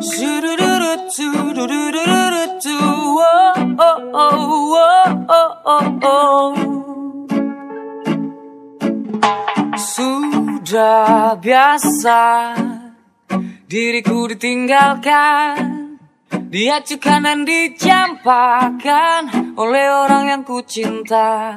Sudah biasa diriku ditinggalkan, diacukan dan dicampakkan oleh orang yang ku cinta.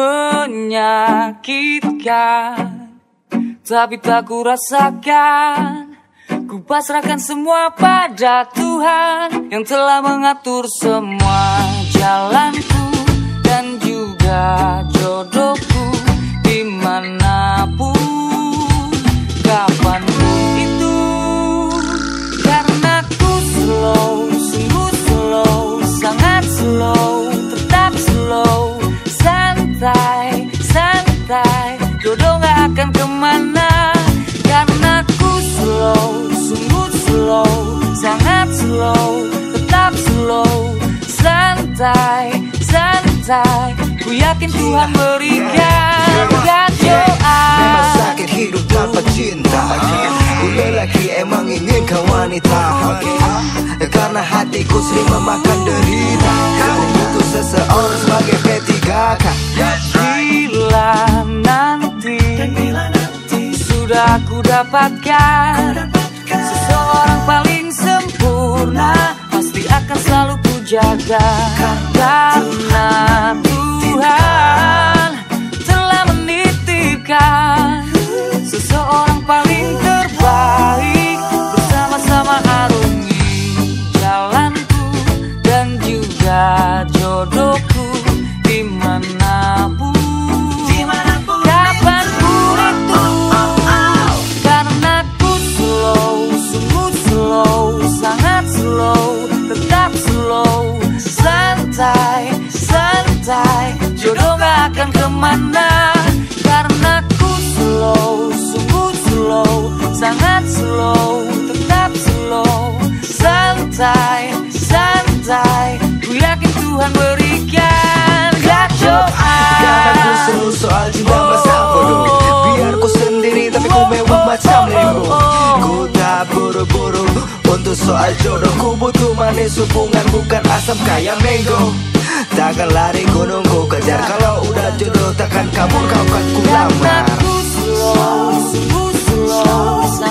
Menyakitkan, tapi tak ku rasakan. Ku pasrahkan semua pada Tuhan yang telah mengatur semua jalanku dan juga jodohku dimanapun, kapanpun itu. Karena ku slow, sungguh slow, sangat slow, tetap slow, santai, santai, jodoh gak akan kemana. Karena ku slow, sungguh slow, sangat slow, tetap slow, santai, santai, ku yakin Tuhan berikan doa. Memang sakit hidup tanpa cinta. Ku lelaki emang ingin kau wanita, karena hatiku sering memakan derita. Aku butuh seseorang sebagai P3K. Bila nanti sudah aku dapatkan seseorang paling sempurna, pasti akan selalu ku jaga. Karena Tuhan telah menitipkan seseorang paling terbaik, bersama-sama arungi jalanku dan juga jodohku dimanapun, kapanpun itu. Karena ku slow, sungguh slow, sangat slow, tetap slow, santai, santai, jodoh gak akan kemana. Karena ku slow, sungguh slow, sangat slow, tetap slow, santai, santai, ku yakin Tuhan berikan doa. Karena ku seru soal cinta masa bodoh, biar ku sendiri tapi ku mewah macam lembu. Ku tak buru-buru untuk soal jodoh, ku butuh manis hubungan bukan asam kayak mango. Takkan lari gunung ku kejar, kalau udah jodoh takkan kabur kau kan ku lamar. Karena ku slow, sungguh slow,